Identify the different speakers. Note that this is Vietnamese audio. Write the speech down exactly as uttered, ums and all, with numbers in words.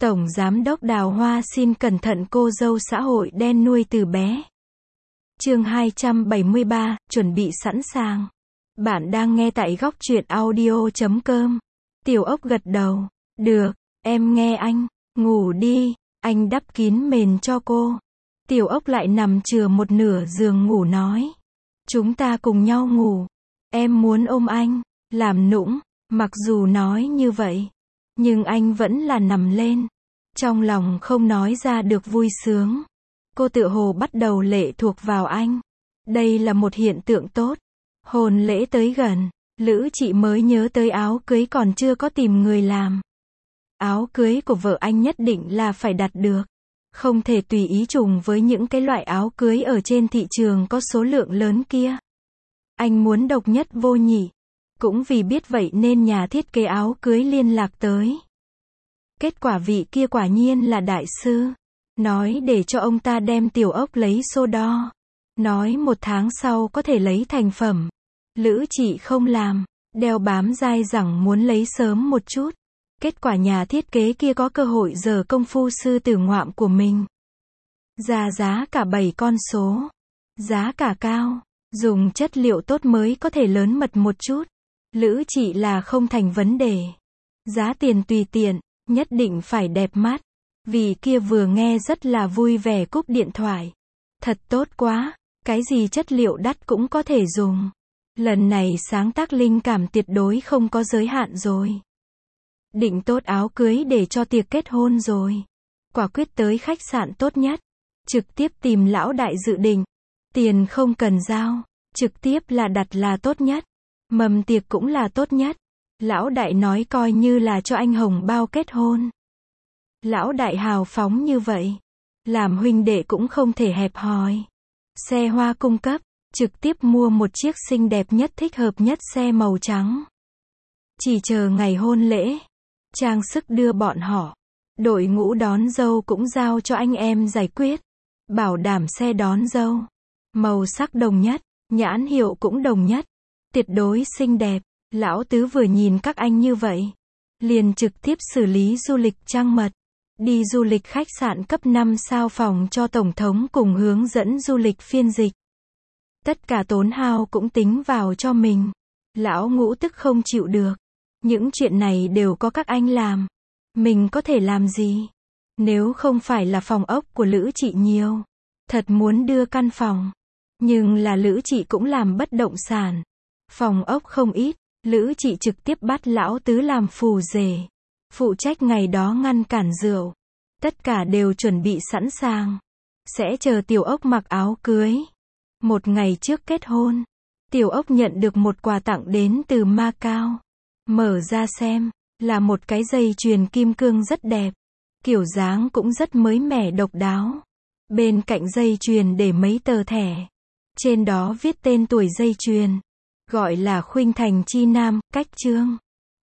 Speaker 1: Tổng Giám đốc Đào Hoa xin cẩn thận cô dâu xã hội đen nuôi từ bé. Chương hai trăm bảy mươi ba, chuẩn bị sẵn sàng. Bạn đang nghe tại góc truyện audio chấm com. Tiểu Ốc gật đầu. Được, em nghe anh. Ngủ đi, anh đắp kín mền cho cô. Tiểu Ốc lại nằm chừa một nửa giường ngủ nói. Chúng ta cùng nhau ngủ. Em muốn ôm anh, làm nũng. Mặc dù nói như vậy, nhưng anh vẫn là nằm lên. Trong lòng không nói ra được vui sướng. Cô tựa hồ bắt đầu lệ thuộc vào anh. Đây là một hiện tượng tốt. Hôn lễ tới gần, Lữ Chị mới nhớ tới áo cưới còn chưa có tìm người làm. Áo cưới của vợ anh nhất định là phải đặt được. Không thể tùy ý trùng với những cái loại áo cưới ở trên thị trường có số lượng lớn kia. Anh muốn độc nhất vô nhị. Cũng vì biết vậy nên nhà thiết kế áo cưới liên lạc tới. Kết quả vị kia quả nhiên là đại sư. Nói để cho ông ta đem Tiểu Ốc lấy số đo. Nói một tháng sau có thể lấy thành phẩm. Lữ Chị không làm. Đeo bám dai dẳng muốn lấy sớm một chút. Kết quả nhà thiết kế kia có cơ hội giờ công phu sư tử ngoạm của mình. Ra giá cả bảy con số. Giá cả cao. Dùng chất liệu tốt mới có thể lớn mật một chút. Lữ Chị là không thành vấn đề. Giá tiền tùy tiện, nhất định phải đẹp mắt. Vì kia vừa nghe rất là vui vẻ cúp điện thoại. Thật tốt quá, cái gì chất liệu đắt cũng có thể dùng. Lần này sáng tác linh cảm tuyệt đối không có giới hạn rồi. Định tốt áo cưới để cho tiệc kết hôn rồi. Quả quyết tới khách sạn tốt nhất. Trực tiếp tìm lão đại dự định. Tiền không cần giao, trực tiếp là đặt là tốt nhất. Mâm tiệc cũng là tốt nhất. Lão đại nói coi như là cho anh hồng bao kết hôn. Lão đại hào phóng như vậy. Làm huynh đệ cũng không thể hẹp hòi. Xe hoa cung cấp. Trực tiếp mua một chiếc xinh đẹp nhất thích hợp nhất xe màu trắng. Chỉ chờ ngày hôn lễ. Trang sức đưa bọn họ. Đội ngũ đón dâu cũng giao cho anh em giải quyết. Bảo đảm xe đón dâu. Màu sắc đồng nhất. Nhãn hiệu cũng đồng nhất. Tuyệt đối xinh đẹp. Lão tứ vừa nhìn các anh như vậy. Liền trực tiếp xử lý du lịch trăng mật. Đi du lịch khách sạn cấp năm sao phòng cho Tổng thống cùng hướng dẫn du lịch phiên dịch. Tất cả tốn hao cũng tính vào cho mình. Lão ngũ tức không chịu được. Những chuyện này đều có các anh làm. Mình có thể làm gì? Nếu không phải là phòng ốc của Lữ Chị nhiều. Thật muốn đưa căn phòng. Nhưng là Lữ Chị cũng làm bất động sản. Phòng ốc không ít. Lữ Chị trực tiếp bắt lão tứ làm phù rể. Phụ trách ngày đó ngăn cản rượu. Tất cả đều chuẩn bị sẵn sàng. Sẽ chờ Tiểu Ốc mặc áo cưới. Một ngày trước kết hôn. Tiểu Ốc nhận được một quà tặng đến từ Macau. Mở ra xem. Là một cái dây chuyền kim cương rất đẹp. Kiểu dáng cũng rất mới mẻ độc đáo. Bên cạnh dây chuyền để mấy tờ thẻ. Trên đó viết tên tuổi dây chuyền. Gọi là Khuynh Thành Chi Nam, cách trương.